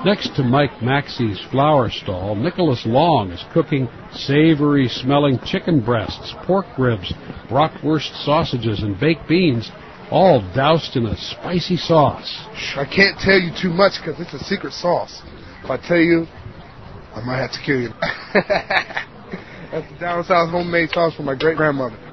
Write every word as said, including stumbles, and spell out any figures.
Next to Mike Maxey's flower stall, Nicholas Long is cooking savory-smelling chicken breasts, pork ribs, bratwurst sausages, and baked beans, all doused in a spicy sauce. I can't tell you too much because it's a secret sauce. If I tell you, I might have to kill you. That's the down south homemade sauce from my great-grandmother.